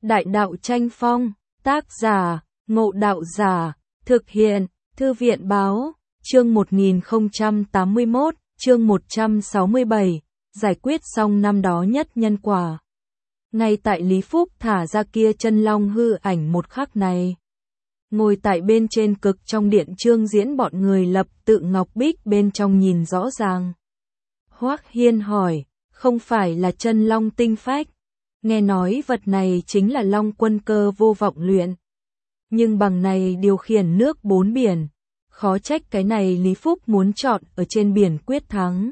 Đại đạo tranh phong, tác giả, Ngộ Đạo Giả, thực hiện, Thư viện báo, chương 1081, chương 167, giải quyết xong năm đó nhất nhân quả. Ngay tại Lý Phúc thả ra kia chân long hư ảnh một khắc này. Ngồi tại bên trên cực trong điện Trương Diễn bọn người lập tự ngọc bích bên trong nhìn rõ ràng. Hoắc Hiên hỏi, không phải là chân long tinh phách? Nghe nói vật này chính là long quân cơ vô vọng luyện. Nhưng bằng này điều khiển nước bốn biển, khó trách cái này Lý Phúc muốn chọn ở trên biển quyết thắng.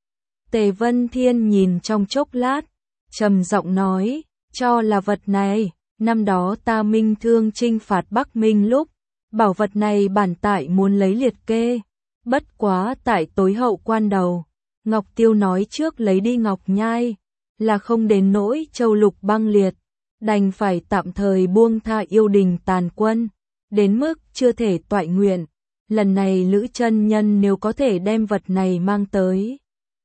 Tề Vân Thiên nhìn trong chốc lát, trầm giọng nói, cho là vật này, năm đó ta Minh Thương chinh phạt Bắc Minh lúc, bảo vật này bản tại muốn lấy liệt kê, bất quá tại tối hậu quan đầu, Ngọc Tiêu nói trước lấy đi Ngọc Nhai, là không đến nỗi châu lục băng liệt, đành phải tạm thời buông tha yêu đình tàn quân, đến mức chưa thể toại nguyện. Lần này Lữ chân nhân nếu có thể đem vật này mang tới,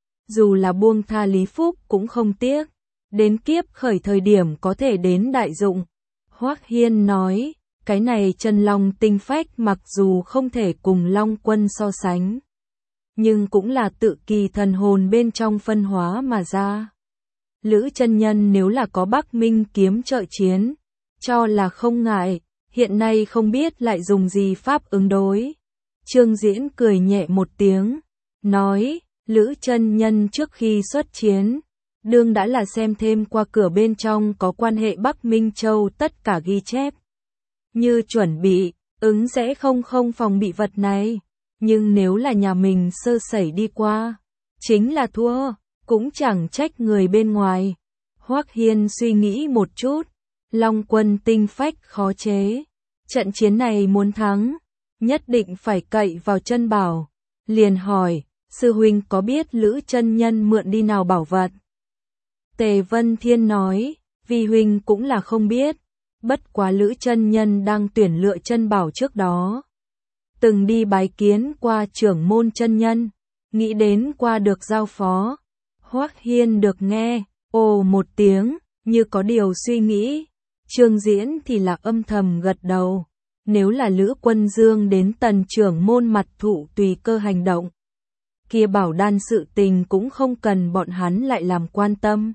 dù là buông tha Lý Phúc cũng không tiếc, đến kiếp khởi thời điểm có thể đến đại dụng. Hoắc Hiên nói, cái này chân long tinh phách mặc dù không thể cùng long quân so sánh, nhưng cũng là tự kỳ thần hồn bên trong phân hóa mà ra. Lữ chân nhân nếu là có Bắc Minh kiếm trợ chiến, cho là không ngại, hiện nay không biết lại dùng gì pháp ứng đối. Trương Diễn cười nhẹ một tiếng, nói, Lữ chân nhân trước khi xuất chiến, đương đã là xem thêm qua cửa bên trong có quan hệ Bắc Minh Châu tất cả ghi chép. Như chuẩn bị, ứng sẽ không phòng bị vật này, nhưng nếu là nhà mình sơ sẩy đi qua, chính là thua, cũng chẳng trách người bên ngoài. Hoắc Hiên suy nghĩ một chút, Long quân tinh phách khó chế, trận chiến này muốn thắng, nhất định phải cậy vào chân bảo, liền hỏi, sư huynh có biết Lữ chân nhân mượn đi nào bảo vật? Tề Vân Thiên nói, vi huynh cũng là không biết, bất quá Lữ chân nhân đang tuyển lựa chân bảo trước đó, từng đi bái kiến qua trưởng môn chân nhân, nghĩ đến qua được giao phó. Hoắc Hiên được nghe, ồ một tiếng, như có điều suy nghĩ. Trương Diễn thì là âm thầm gật đầu. Nếu là Lữ Quân Dương đến tần trưởng môn mặt thụ tùy cơ hành động, kia bảo đan sự tình cũng không cần bọn hắn lại làm quan tâm.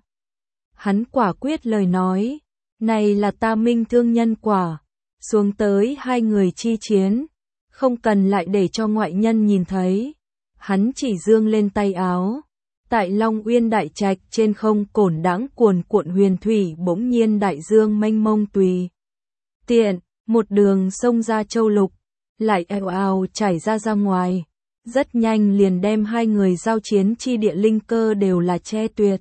Hắn quả quyết lời nói, này là ta Minh Thương nhân quả, xuống tới hai người chi chiến, không cần lại để cho ngoại nhân nhìn thấy. Hắn chỉ dương lên tay áo. Tại Long Uyên đại trạch trên không cổn đãng cuồn cuộn huyền thủy bỗng nhiên đại dương mênh mông tùy tiện, một đường sông ra châu lục, lại ào ào chảy ra ngoài, rất nhanh liền đem hai người giao chiến chi địa linh cơ đều là che tuyệt.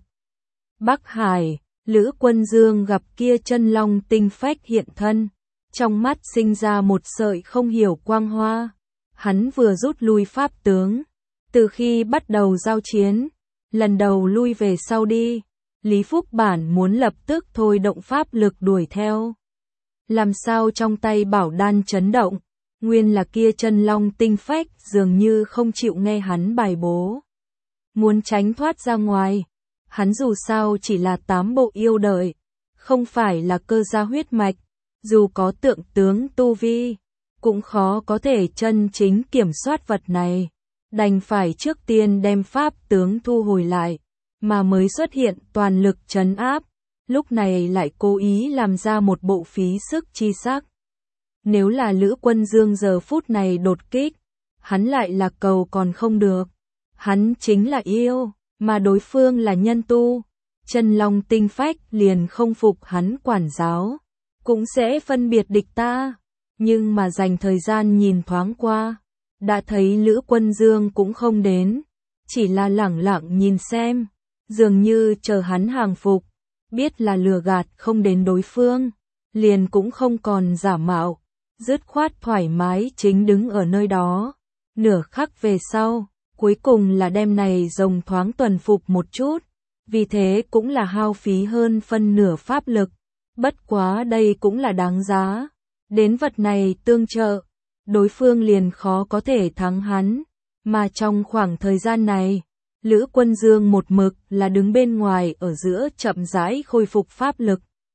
Bắc Hải, Lữ Quân Dương gặp kia chân long tinh phách hiện thân, trong mắt sinh ra một sợi không hiểu quang hoa. Hắn vừa rút lui pháp tướng, từ khi bắt đầu giao chiến, lần đầu lui về sau đi, Lý Phúc bản muốn lập tức thôi động pháp lực đuổi theo. Làm sao trong tay bảo đan chấn động, nguyên là kia chân long tinh phách dường như không chịu nghe hắn bài bố. Muốn tránh thoát ra ngoài, hắn dù sao chỉ là 8 bộ yêu đời, không phải là cơ gia huyết mạch, dù có tượng tướng tu vi, cũng khó có thể chân chính kiểm soát vật này. Đành phải trước tiên đem pháp tướng thu hồi lại, mà mới xuất hiện toàn lực trấn áp, lúc này lại cố ý làm ra một bộ phí sức chi sắc. Nếu là Lữ Quân Dương giờ phút này đột kích, hắn lại là cầu còn không được. Hắn chính là yêu, mà đối phương là nhân tu, chân long tinh phách liền không phục hắn quản giáo, cũng sẽ phân biệt địch ta. Nhưng mà dành thời gian nhìn thoáng qua, đã thấy Lữ Quân Dương cũng không đến, chỉ là lẳng lặng nhìn xem, dường như chờ hắn hàng phục, biết là lừa gạt không đến đối phương, liền cũng không còn giả mạo, dứt khoát thoải mái chính đứng ở nơi đó. Nửa khắc về sau, cuối cùng là đem này rồng thoáng tuần phục một chút, vì thế cũng là hao phí hơn phân nửa pháp lực, bất quá đây cũng là đáng giá, đến vật này tương trợ, đối phương liền khó có thể thắng hắn, mà trong khoảng thời gian này, Lữ Quân Dương một mực là đứng bên ngoài ở giữa chậm rãi khôi phục pháp lực.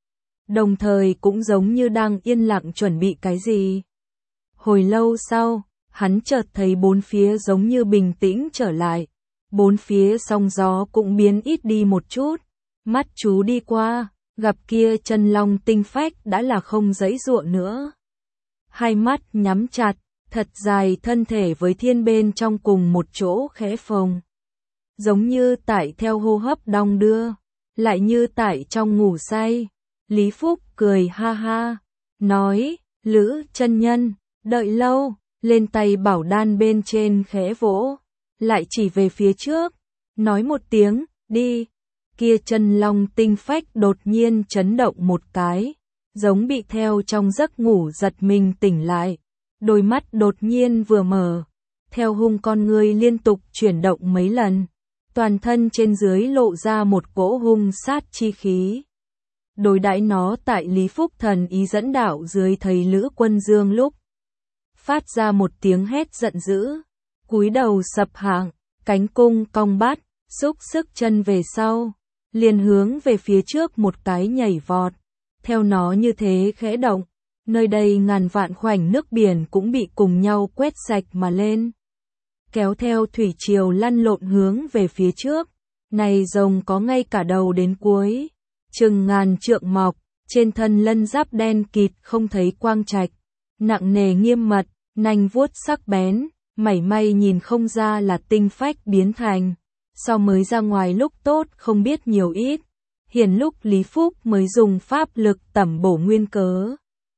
đồng thời cũng giống như đang yên lặng chuẩn bị cái gì. Hồi lâu sau, hắn chợt thấy bốn phía giống như bình tĩnh trở lại, bốn phía sóng gió cũng biến ít đi một chút, mắt chú đi qua, gặp kia chân long tinh phách đã là không giãy giụa nữa. Hai mắt nhắm chặt, thật dài thân thể với thiên bên trong cùng một chỗ khẽ phồng. Giống như tại theo hô hấp đong đưa, lại như tại trong ngủ say. Lý Phúc cười ha ha, nói, Lữ chân nhân, đợi lâu, lên tay bảo đan bên trên khẽ vỗ, lại chỉ về phía trước, nói một tiếng, đi. Kia chân long tinh phách đột nhiên chấn động một cái, giống bị theo trong giấc ngủ giật mình tỉnh lại, đôi mắt đột nhiên vừa mở, theo hung con người liên tục chuyển động mấy lần, toàn thân trên dưới lộ ra một cỗ hung sát chi khí. Đối đãi nó tại Lý Phúc thần ý dẫn đạo dưới thầy Lữ Quân Dương lúc phát ra một tiếng hét giận dữ, cúi đầu sập hạng, cánh cung cong bát, xúc sức chân về sau, liền hướng về phía trước một cái nhảy vọt. Theo nó như thế khẽ động, nơi đây ngàn vạn khoảnh nước biển cũng bị cùng nhau quét sạch mà lên, kéo theo thủy triều lăn lộn hướng về phía trước. Này rồng có ngay cả đầu đến cuối, chừng ngàn trượng mọc, trên thân lân giáp đen kịt không thấy quang trạch, nặng nề nghiêm mật, nanh vuốt sắc bén, mảy may nhìn không ra là tinh phách biến thành. So mới ra ngoài lúc tốt không biết nhiều ít, hiển lúc Lý Phúc mới dùng pháp lực tẩm bổ nguyên cớ.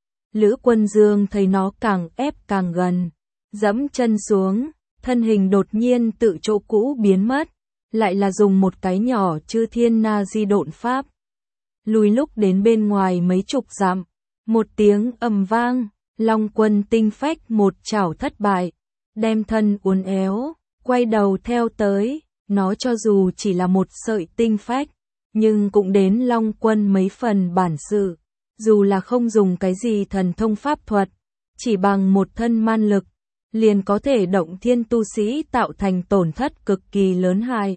Lữ Quân Dương thấy nó càng ép càng gần, dẫm chân xuống, thân hình đột nhiên tự chỗ cũ biến mất, lại là dùng một cái nhỏ chư thiên na di độn pháp. Lùi lúc đến bên ngoài mấy chục dặm, một tiếng ầm vang, Long Quân tinh phách một chảo thất bại, đem thân uốn éo, quay đầu theo tới. Nó cho dù chỉ là một sợi tinh phách, nhưng cũng đến Long Quân mấy phần bản sự, dù là không dùng cái gì thần thông pháp thuật, chỉ bằng một thân man lực, liền có thể động thiên tu sĩ tạo thành tổn thất cực kỳ lớn hại.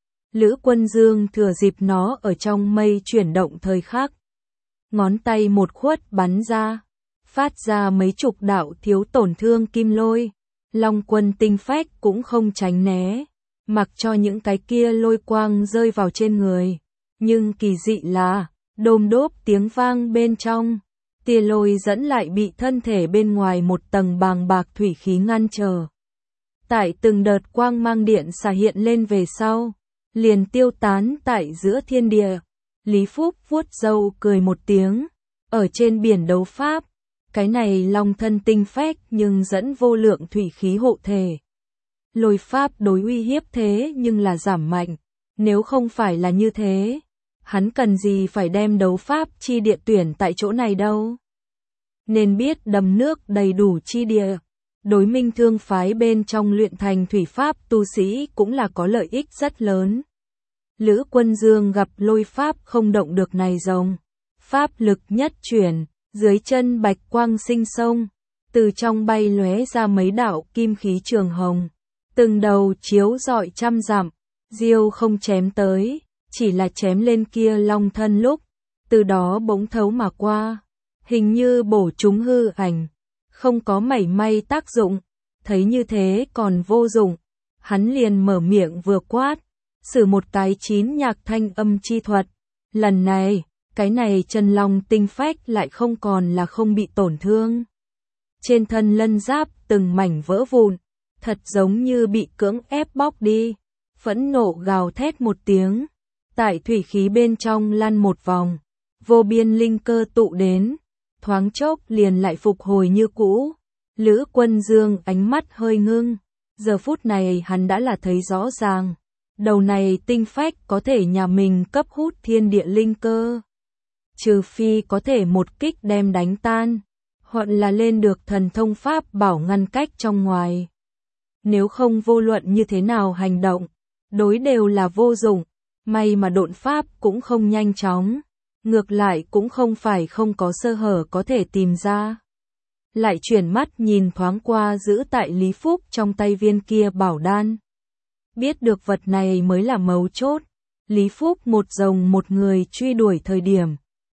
Lữ Quân Dương thừa dịp nó ở trong mây chuyển động thời khắc, ngón tay một khuất bắn ra, phát ra mấy chục đạo thiếu tổn thương kim lôi, Long Quân tinh phách cũng không tránh né, mặc cho những cái kia lôi quang rơi vào trên người, nhưng kỳ dị là, đôm đốp tiếng vang bên trong, tia lôi dẫn lại bị thân thể bên ngoài một tầng bàng bạc thủy khí ngăn trở. Tại từng đợt quang mang điện xả hiện lên về sau, liền tiêu tán tại giữa thiên địa. Lý Phúc vuốt râu cười một tiếng, ở trên biển đấu pháp, cái này long thân tinh phách nhưng dẫn vô lượng thủy khí hộ thể. Lôi pháp đối uy hiếp thế nhưng là giảm mạnh, nếu không phải là như thế, hắn cần gì phải đem đấu pháp chi địa tuyển tại chỗ này đâu. Nên biết đầm nước đầy đủ chi địa, đối Minh Thương phái bên trong luyện thành thủy pháp tu sĩ cũng là có lợi ích rất lớn. Lữ Quân Dương gặp lôi pháp không động được này rồng, pháp lực nhất chuyển, dưới chân bạch quang sinh sông, từ trong bay lóe ra mấy đạo kim khí trường hồng, từng đầu chiếu rọi trăm dặm, diêu không chém tới, chỉ là chém lên kia long thân lúc, từ đó bỗng thấu mà qua, hình như bổ trúng hư ảnh, không có mảy may tác dụng. Thấy như thế còn vô dụng, hắn liền mở miệng vừa quát, sử một cái chín nhạc thanh âm chi thuật. Lần này, cái này chân long tinh phách lại không còn là không bị tổn thương. Trên thân lân giáp từng mảnh vỡ vụn, thật giống như bị cưỡng ép bóc đi. Phẫn nộ gào thét một tiếng, tại thủy khí bên trong lăn một vòng, vô biên linh cơ tụ đến, thoáng chốc liền lại phục hồi như cũ. Lữ Quân Dương ánh mắt hơi ngưng, giờ phút này hắn đã là thấy rõ ràng, đầu này tinh phách có thể nhà mình cấp hút thiên địa linh cơ. Trừ phi có thể một kích đem đánh tan, hoặc là lên được thần thông pháp bảo ngăn cách trong ngoài. Nếu không vô luận như thế nào hành động, đối đều là vô dụng, may mà độn pháp cũng không nhanh chóng, ngược lại cũng không phải không có sơ hở có thể tìm ra. Lại chuyển mắt nhìn thoáng qua giữ tại Lý Phúc trong tay viên kia bảo đan. Biết được vật này mới là mấu chốt, Lý Phúc một rồng một người truy đuổi thời điểm,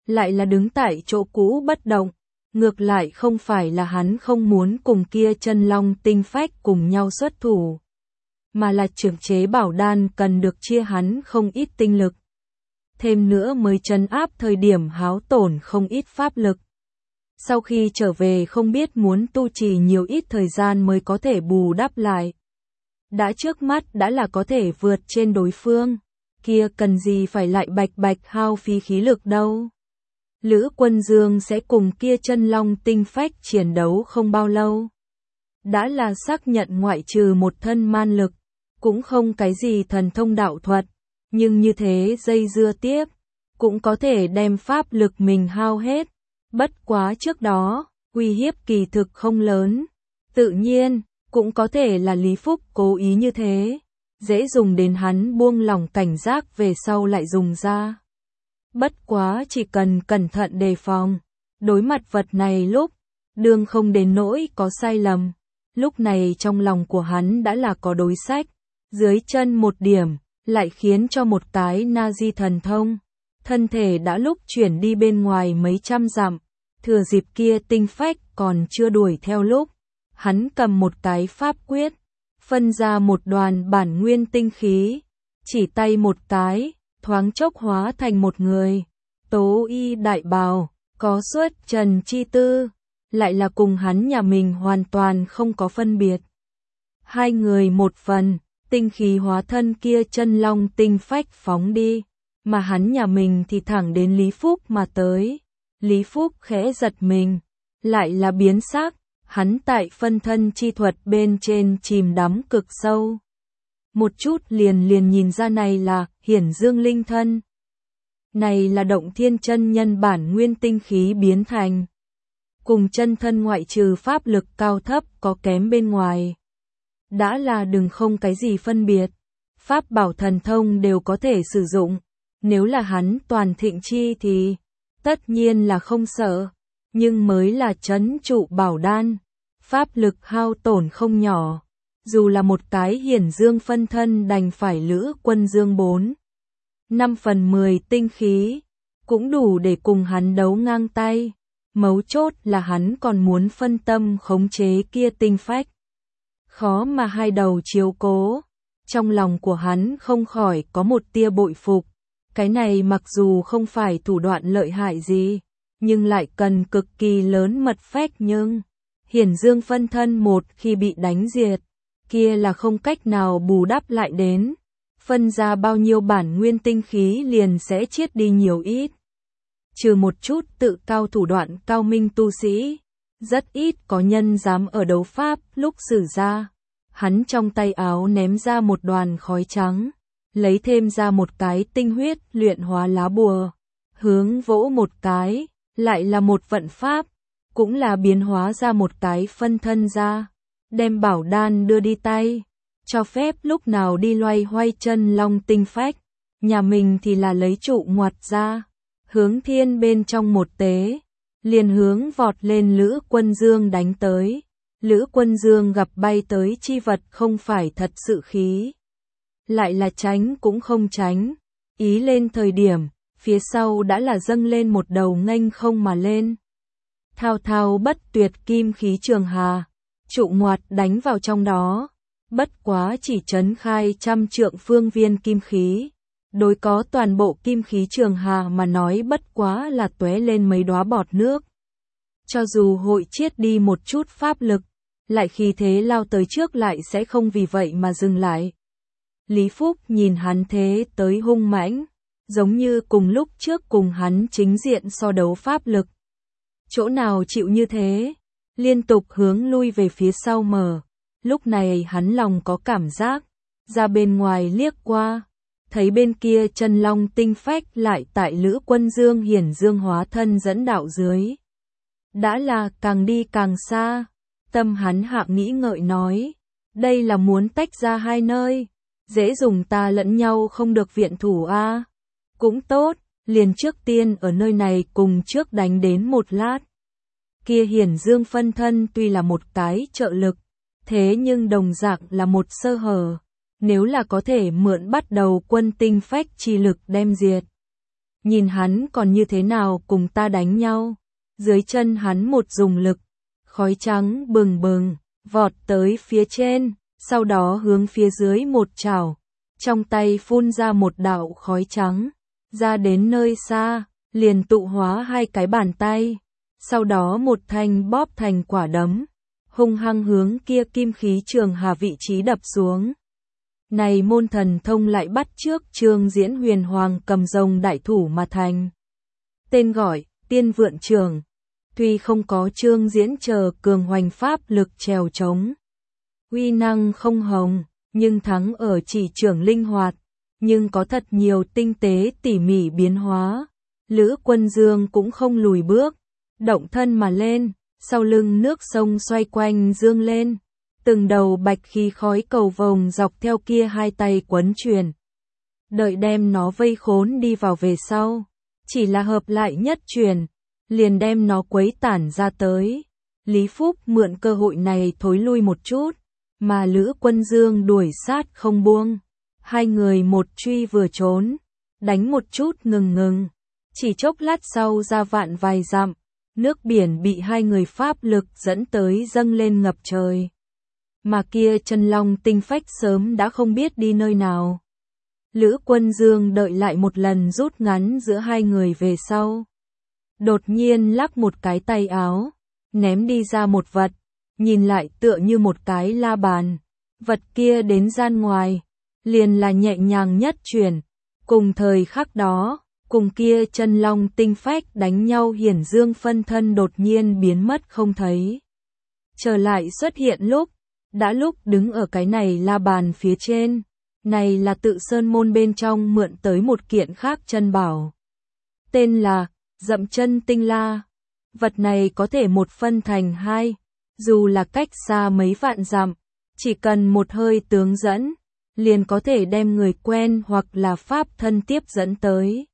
lại là đứng tại chỗ cũ bất động. Ngược lại không phải là hắn không muốn cùng kia chân long tinh phách cùng nhau xuất thủ, mà là trưởng chế bảo đan cần được chia hắn không ít tinh lực. Thêm nữa mới trấn áp thời điểm háo tổn không ít pháp lực. Sau khi trở về không biết muốn tu trì nhiều ít thời gian mới có thể bù đắp lại. Đã trước mắt đã là có thể vượt trên đối phương, kia cần gì phải lại bạch hao phí khí lực đâu. Lữ Quân Dương sẽ cùng kia chân long tinh phách chiến đấu không bao lâu. Đã là xác nhận ngoại trừ một thân man lực, cũng không cái gì thần thông đạo thuật, nhưng như thế dây dưa tiếp, cũng có thể đem pháp lực mình hao hết. Bất quá trước đó, uy hiếp kỳ thực không lớn. Tự nhiên, cũng có thể là Lý Phúc cố ý như thế, dễ dùng đến hắn buông lỏng cảnh giác về sau lại dùng ra. Bất quá chỉ cần cẩn thận đề phòng, đối mặt vật này lúc, đương không đến nỗi có sai lầm. Lúc này trong lòng của hắn đã là có đối sách, dưới chân một điểm, lại khiến cho một cái na-di thần thông. Thân thể đã lúc chuyển đi bên ngoài mấy trăm dặm, thừa dịp kia tinh phách còn chưa đuổi theo lúc. Hắn cầm một cái pháp quyết, phân ra một đoàn bản nguyên tinh khí, chỉ tay một cái, thoáng chốc hóa thành một người. Tố y đại bào, có xuất trần chi tư, lại là cùng hắn nhà mình hoàn toàn không có phân biệt. Hai người một phần, tinh khí hóa thân kia chân long tinh phách phóng đi, mà hắn nhà mình thì thẳng đến Lý Phúc mà tới. Lý Phúc khẽ giật mình, lại là biến sắc, hắn tại phân thân chi thuật bên trên chìm đắm cực sâu. Một chút liền nhìn ra này là hiển dương linh thân. Này là động thiên chân nhân bản nguyên tinh khí biến thành. Cùng chân thân ngoại trừ pháp lực cao thấp có kém bên ngoài. Đã là đừng không cái gì phân biệt. Pháp bảo thần thông đều có thể sử dụng. Nếu là hắn toàn thịnh chi thì tất nhiên là không sợ. Nhưng mới là trấn trụ bảo đan. Pháp lực hao tổn không nhỏ. Dù là một cái hiển dương phân thân đành phải Lữ Quân Dương 4/5 tinh khí, cũng đủ để cùng hắn đấu ngang tay. Mấu chốt là hắn còn muốn phân tâm khống chế kia tinh phách. Khó mà hai đầu chiếu cố. Trong lòng của hắn không khỏi có một tia bội phục. Cái này mặc dù không phải thủ đoạn lợi hại gì, nhưng lại cần cực kỳ lớn mật phách nhưng. Hiển dương phân thân một khi bị đánh diệt, kia là không cách nào bù đắp lại đến. Phân ra bao nhiêu bản nguyên tinh khí liền sẽ chết đi nhiều ít. Trừ một chút tự cao thủ đoạn cao minh tu sĩ, rất ít có nhân dám ở đấu pháp lúc sử ra. Hắn trong tay áo ném ra một đoàn khói trắng, lấy thêm ra một cái tinh huyết luyện hóa lá bùa, hướng vỗ một cái, lại là một vận pháp, cũng là biến hóa ra một cái phân thân ra, đem bảo đan đưa đi tay, cho phép lúc nào đi loay hoay chân long tinh phách, nhà mình thì là lấy trụ ngoặt ra, hướng thiên bên trong một tế, liền hướng vọt lên Lữ Quân Dương đánh tới. Lữ Quân Dương gặp bay tới chi vật không phải thật sự khí, lại là tránh cũng không tránh, ý lên thời điểm, phía sau đã là dâng lên một đầu nghênh không mà lên. Thao thao bất tuyệt kim khí trường hà, trụ ngoặt đánh vào trong đó, bất quá chỉ trấn khai 100 trượng phương viên kim khí. Đối có toàn bộ kim khí trường hà mà nói bất quá là tóe lên mấy đóa bọt nước. Cho dù hội chiết đi một chút pháp lực, lại khi thế lao tới trước lại sẽ không vì vậy mà dừng lại. Lý Phúc nhìn hắn thế tới hung mãnh, giống như cùng lúc trước cùng hắn chính diện so đấu pháp lực. Chỗ nào chịu như thế, liên tục hướng lui về phía sau mở. Lúc này hắn lòng có cảm giác, ra bên ngoài liếc qua, thấy bên kia chân long tinh phách lại tại Lữ Quân Dương hiển dương hóa thân dẫn đạo dưới. Đã là càng đi càng xa, tâm hắn hạ nghĩ ngợi nói, đây là muốn tách ra hai nơi, dễ dùng ta lẫn nhau không được viện thủ a. Cũng tốt, liền trước tiên ở nơi này cùng trước đánh đến một lát. Kia hiển dương phân thân tuy là một cái trợ lực, thế nhưng đồng dạng là một sơ hở, nếu là có thể mượn bắt đầu quân tinh phách chi lực đem diệt. nhìn hắn còn như thế nào cùng ta đánh nhau. Dưới chân hắn một dùng lực, khói trắng bừng bừng, vọt tới phía trên, sau đó hướng phía dưới một chảo, trong tay phun ra một đạo khói trắng, ra đến nơi xa, liền tụ hóa hai cái bàn tay, sau đó một thanh bóp thành quả đấm, hung hăng hướng kia kim khí trường hà vị trí đập xuống. Này môn thần thông lại bắt trước Trương Diễn huyền hoàng cầm rồng đại thủ mà thành. Tên gọi, Tiên Vượn Trường. Tuy không có Trương Diễn chờ cường hoành pháp lực trèo trống, uy năng không hồng, nhưng thắng ở chỉ trưởng linh hoạt, nhưng có thật nhiều tinh tế tỉ mỉ biến hóa. Lữ Quân Dương cũng không lùi bước, động thân mà lên, sau lưng nước sông xoay quanh dương lên, từng đầu bạch khí khói cầu vồng dọc theo kia hai tay quấn truyền. Đợi đem nó vây khốn đi vào về sau, chỉ là hợp lại nhất truyền, liền đem nó quấy tản ra tới. Lý Phúc mượn cơ hội này thối lui một chút, mà Lữ Quân Dương đuổi sát không buông. Hai người một truy vừa trốn, đánh một chút ngừng, chỉ chốc lát sau ra vạn vài dặm, nước biển bị hai người pháp lực dẫn tới dâng lên ngập trời. Mà kia chân long tinh phách sớm đã không biết đi nơi nào. Lữ Quân Dương đợi lại một lần rút ngắn giữa hai người về sau. Đột nhiên lắc một cái tay áo, ném đi ra một vật, nhìn lại tựa như một cái la bàn. Vật kia đến gian ngoài, liền là nhẹ nhàng nhất chuyển. Cùng thời khắc đó, cùng kia chân long tinh phách đánh nhau hiển dương phân thân đột nhiên biến mất không thấy. Trở lại xuất hiện đã lúc đứng ở cái này la bàn phía trên. Này là tự sơn môn bên trong mượn tới một kiện khác chân bảo. Tên là Dậm Chân Tinh La. Vật này có thể một phân thành hai, dù là cách xa mấy vạn dặm, chỉ cần một hơi tướng dẫn, liền có thể đem người quen hoặc là pháp thân tiếp dẫn tới.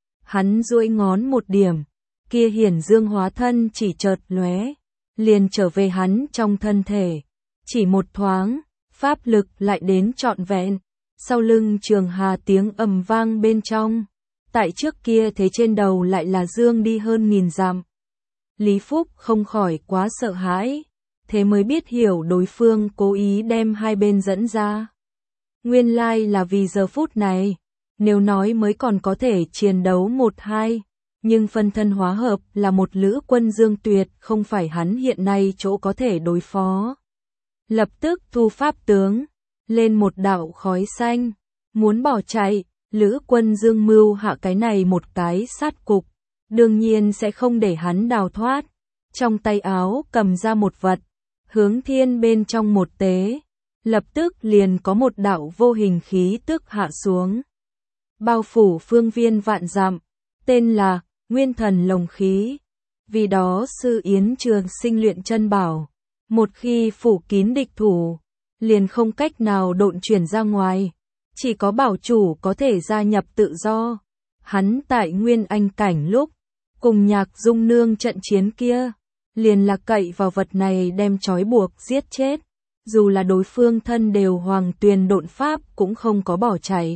Hắn duỗi ngón một điểm, kia hiển dương hóa thân chỉ chợt lóe, liền trở về hắn trong thân thể. Chỉ một thoáng, pháp lực lại đến trọn vẹn, sau lưng trường hà tiếng ầm vang bên trong. Tại trước kia thế trên đầu lại là dương đi hơn 1000 dặm. Lý Phúc không khỏi quá sợ hãi, thế mới biết hiểu đối phương cố ý đem hai bên dẫn ra. Nguyên lai là vì giờ phút này, nếu nói mới còn có thể chiến đấu 1-2, nhưng phân thân hóa hợp là một Lữ Quân Dương tuyệt không phải hắn hiện nay chỗ có thể đối phó. Lập tức thu pháp tướng, lên một đạo khói xanh, muốn bỏ chạy. Lữ Quân Dương mưu hạ cái này một cái sát cục, đương nhiên sẽ không để hắn đào thoát. Trong tay áo cầm ra một vật, hướng thiên bên trong một tế, lập tức liền có một đạo vô hình khí tức hạ xuống. Bao phủ phương viên vạn dặm, tên là Nguyên Thần Lồng Khí. Vì đó sư Yến Trường Sinh luyện chân bảo, một khi phủ kín địch thủ, liền không cách nào độn chuyển ra ngoài. Chỉ có bảo chủ có thể gia nhập tự do. Hắn tại Nguyên Anh cảnh lúc, cùng Nhạc Dung Nương trận chiến kia, liền là cậy vào vật này đem trói buộc giết chết. Dù là đối phương thân đều hoàng tuyền độn pháp cũng không có bỏ chạy.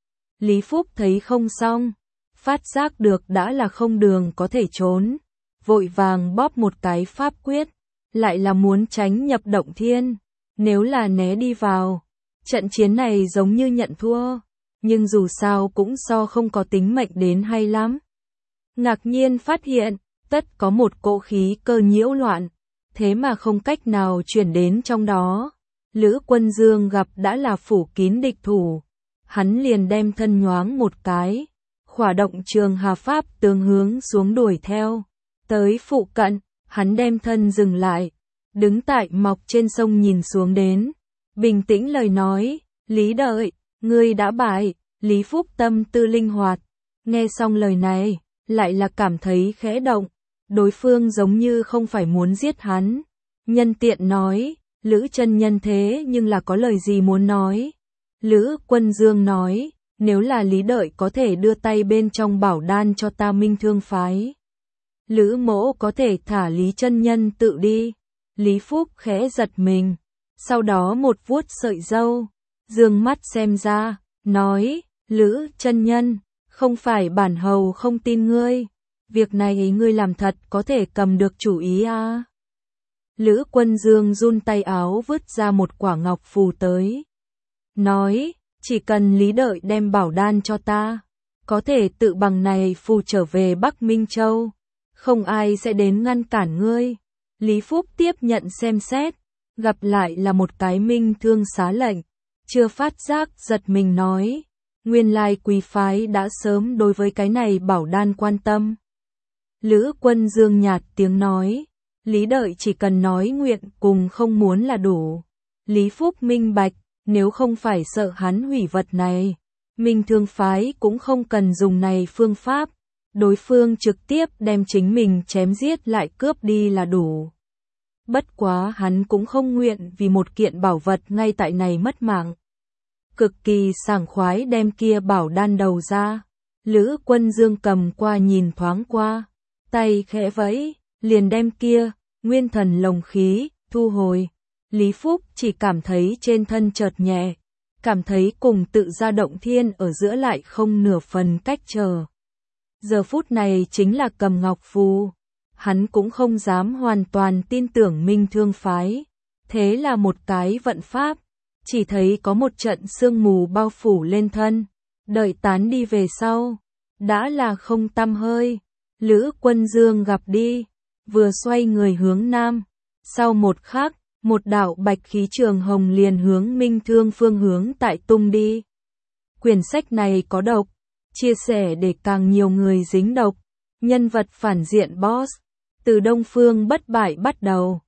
Lý Phúc thấy không xong, phát giác được đã là không đường có thể trốn. Vội vàng bóp một cái pháp quyết, lại là muốn tránh nhập động thiên. Nếu là né đi vào, trận chiến này giống như nhận thua, nhưng dù sao cũng so không có tính mệnh đến hay lắm. Ngạc nhiên phát hiện, tất có một cỗ khí cơ nhiễu loạn, thế mà không cách nào chuyển đến trong đó. Lữ Quân Dương gặp đã là phủ kín địch thủ, hắn liền đem thân nhoáng một cái, khỏa động trường hà pháp tương hướng xuống đuổi theo. Tới phụ cận, hắn đem thân dừng lại, đứng tại mọc trên sông nhìn xuống đến. Bình tĩnh lời nói, Lý đợi, ngươi đã bại. Lý Phúc tâm tư linh hoạt, nghe xong lời này, lại là cảm thấy khẽ động, đối phương giống như không phải muốn giết hắn. Nhân tiện nói, Lữ chân nhân thế nhưng là có lời gì muốn nói. Lữ Quân Dương nói, nếu là Lý đợi có thể đưa tay bên trong bảo đan cho ta Minh Thương phái, Lữ mỗ có thể thả Lý chân nhân tự đi. Lý Phúc khẽ giật mình, sau đó một vuốt sợi râu, dương mắt xem ra, nói, Lữ chân nhân, Không phải bản hầu không tin ngươi, việc này ngươi làm thật có thể cầm được chủ ý à? Lữ Quân Dương run tay áo vứt ra một quả ngọc phù tới. Nói, chỉ cần Lý Đợi đem bảo đan cho ta, có thể tự bằng này phù trở về Bắc Minh Châu. Không ai sẽ đến ngăn cản ngươi. Lý Phúc tiếp nhận xem xét, gặp lại là một cái minh thương xá lệnh. Chưa phát giác giật mình nói, nguyên lai quý phái đã sớm đối với cái này bảo đan quan tâm. Lữ Quân Dương nhạt tiếng nói, Lý Đợi chỉ cần nói nguyện cùng không muốn là đủ. Lý Phúc minh bạch, nếu không phải sợ hắn hủy vật này, minh thương phái cũng không cần dùng này phương pháp. Đối phương trực tiếp đem chính mình chém giết lại cướp đi là đủ. Bất quá hắn cũng không nguyện vì một kiện bảo vật ngay tại này mất mạng. Cực kỳ sảng khoái đem kia bảo đan đầu ra. Lữ Quân Dương cầm qua nhìn thoáng qua, tay khẽ vẫy, liền đem kia nguyên thần lồng khí thu hồi. Lý Phúc chỉ cảm thấy trên thân chợt nhẹ, cảm thấy cùng tự ra động thiên ở giữa lại không nửa phần cách trở. Giờ phút này chính là cầm ngọc phù, hắn cũng không dám hoàn toàn tin tưởng minh thương phái. Thế là một cái vận pháp, chỉ thấy có một trận sương mù bao phủ lên thân, đợi tán đi về sau, đã là không tăm hơi. Lữ Quân Dương gặp đi, vừa xoay người hướng nam, sau một khắc, một đạo bạch khí trường hồng liền hướng minh thương phương hướng tại tung đi. Quyển sách này có độc, chia sẻ để càng nhiều người dính độc. Nhân vật phản diện boss, từ Đông Phương bất bại bắt đầu.